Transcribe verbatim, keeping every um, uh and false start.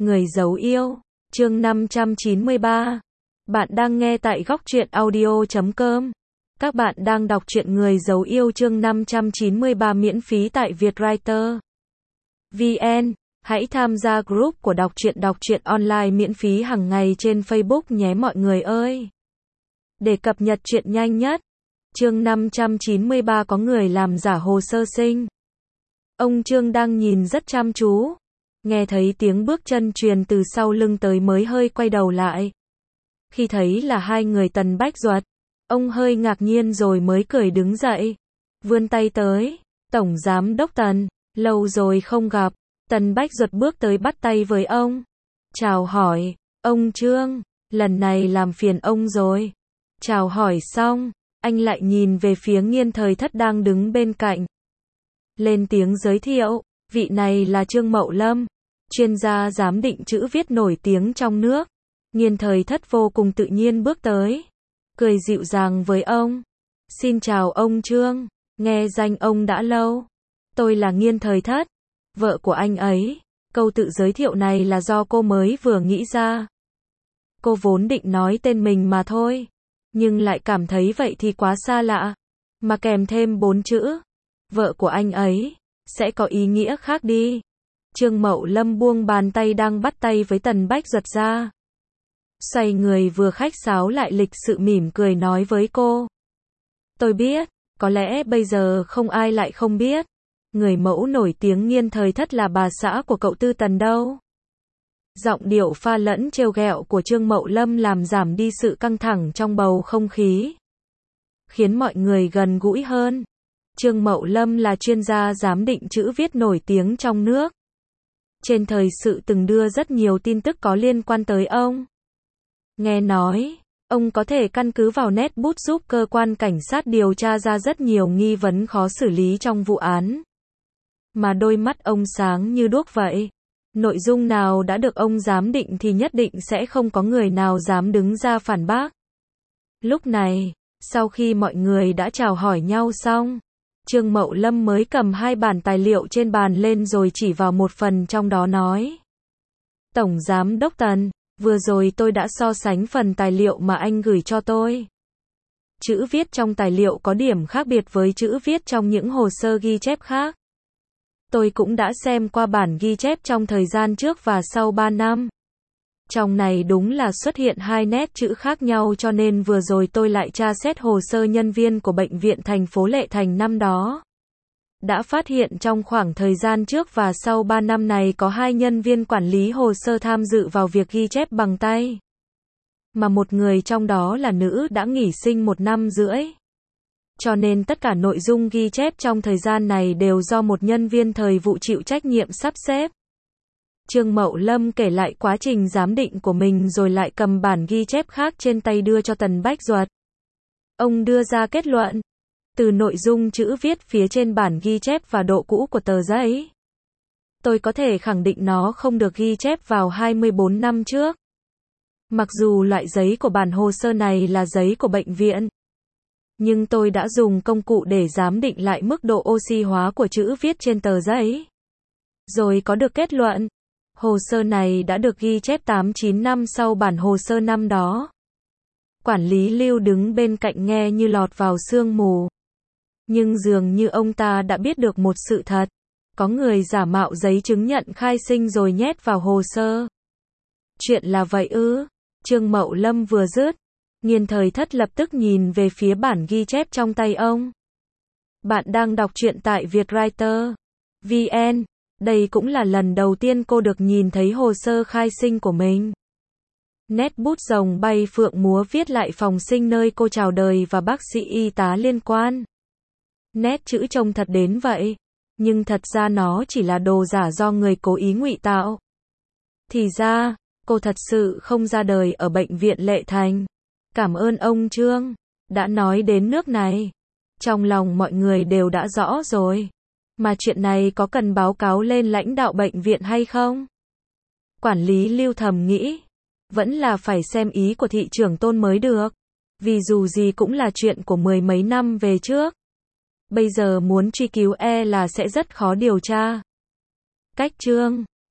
Người giấu yêu, chương năm trăm chín mươi ba. Bạn đang nghe tại góc truyện audio chấm com. Các bạn đang đọc truyện Người giấu yêu chương năm trăm chín mươi ba miễn phí tại Vietwriter vê en. Hãy tham gia group của đọc truyện đọc truyện online miễn phí hàng ngày trên Facebook nhé mọi người ơi. Để cập nhật truyện nhanh nhất, chương năm trăm chín mươi ba có người làm giả hồ sơ sinh. Ông Trương đang nhìn rất chăm chú, nghe thấy tiếng bước chân truyền từ sau lưng tới mới hơi quay đầu lại. Khi thấy là hai người Tần Bách Duật, ông hơi ngạc nhiên rồi mới cười đứng dậy, vươn tay tới. Tổng Giám Đốc Tần, lâu rồi không gặp. Tần Bách Duật bước tới bắt tay với ông, chào hỏi. Ông Trương, lần này làm phiền ông rồi. Chào hỏi xong, anh lại nhìn về phía Nghiên Thời Thất đang đứng bên cạnh, lên tiếng giới thiệu, vị này là Trương Mậu Lâm, chuyên gia giám định chữ viết nổi tiếng trong nước. Nghiên Thời Thất vô cùng tự nhiên bước tới, cười dịu dàng với ông. Xin chào ông Trương, nghe danh ông đã lâu. Tôi là Nghiên Thời Thất, vợ của anh ấy. Câu tự giới thiệu này là do cô mới vừa nghĩ ra. Cô vốn định nói tên mình mà thôi, nhưng lại cảm thấy vậy thì quá xa lạ, mà kèm thêm bốn chữ, vợ của anh ấy, sẽ có ý nghĩa khác đi. Trương Mậu Lâm buông bàn tay đang bắt tay với Tần Bách Duật ra, xoay người vừa khách sáo lại lịch sự mỉm cười nói với cô. Tôi biết, có lẽ bây giờ không ai lại không biết, người mẫu nổi tiếng Nghiên Thời Thất là bà xã của cậu Tư Tần đâu. Giọng điệu pha lẫn trêu ghẹo của Trương Mậu Lâm làm giảm đi sự căng thẳng trong bầu không khí, khiến mọi người gần gũi hơn. Trương Mậu Lâm là chuyên gia giám định chữ viết nổi tiếng trong nước. Trên thời sự từng đưa rất nhiều tin tức có liên quan tới ông. Nghe nói, ông có thể căn cứ vào nét bút giúp cơ quan cảnh sát điều tra ra rất nhiều nghi vấn khó xử lý trong vụ án. Mà đôi mắt ông sáng như đuốc vậy. Nội dung nào đã được ông giám định thì nhất định sẽ không có người nào dám đứng ra phản bác. Lúc này, sau khi mọi người đã chào hỏi nhau xong, Trương Mậu Lâm mới cầm hai bản tài liệu trên bàn lên rồi chỉ vào một phần trong đó nói. Tổng Giám Đốc Tần, vừa rồi tôi đã so sánh phần tài liệu mà anh gửi cho tôi. Chữ viết trong tài liệu có điểm khác biệt với chữ viết trong những hồ sơ ghi chép khác. Tôi cũng đã xem qua bản ghi chép trong thời gian trước và sau ba năm. Trong này đúng là xuất hiện hai nét chữ khác nhau, cho nên vừa rồi tôi lại tra xét hồ sơ nhân viên của bệnh viện thành phố Lệ Thành năm đó. Đã phát hiện trong khoảng thời gian trước và sau ba năm này có hai nhân viên quản lý hồ sơ tham dự vào việc ghi chép bằng tay. Mà một người trong đó là nữ đã nghỉ sinh một năm rưỡi. Cho nên tất cả nội dung ghi chép trong thời gian này đều do một nhân viên thời vụ chịu trách nhiệm sắp xếp. Trương Mậu Lâm kể lại quá trình giám định của mình rồi lại cầm bản ghi chép khác trên tay đưa cho Tần Bách Duật. Ông đưa ra kết luận, từ nội dung chữ viết phía trên bản ghi chép và độ cũ của tờ giấy, tôi có thể khẳng định nó không được ghi chép vào hai mươi bốn năm trước. Mặc dù loại giấy của bản hồ sơ này là giấy của bệnh viện, nhưng tôi đã dùng công cụ để giám định lại mức độ oxy hóa của chữ viết trên tờ giấy, rồi có được kết luận, hồ sơ này đã được ghi chép tám chín năm sau bản hồ sơ năm đó. Quản lý Lưu đứng bên cạnh nghe như lọt vào sương mù. Nhưng dường như ông ta đã biết được một sự thật, có người giả mạo giấy chứng nhận khai sinh rồi nhét vào hồ sơ. Chuyện là vậy ư? Trương Mậu Lâm vừa dứt, Nghiên Thời Thất lập tức nhìn về phía bản ghi chép trong tay ông. Bạn đang đọc truyện tại Vietwriter vê en. Đây cũng là lần đầu tiên cô được nhìn thấy hồ sơ khai sinh của mình. Nét bút rồng bay phượng múa viết lại phòng sinh nơi cô chào đời và bác sĩ y tá liên quan. Nét chữ trông thật đến vậy, nhưng thật ra nó chỉ là đồ giả do người cố ý ngụy tạo. Thì ra, cô thật sự không ra đời ở bệnh viện Lệ Thành. Cảm ơn ông Trương, đã nói đến nước này. Trong lòng mọi người đều đã rõ rồi. Mà chuyện này có cần báo cáo lên lãnh đạo bệnh viện hay không? Quản lý Lưu thầm nghĩ, vẫn là phải xem ý của thị trưởng Tôn mới được. Vì dù gì cũng là chuyện của mười mấy năm về trước. Bây giờ muốn truy cứu e là sẽ rất khó điều tra. Cách Trương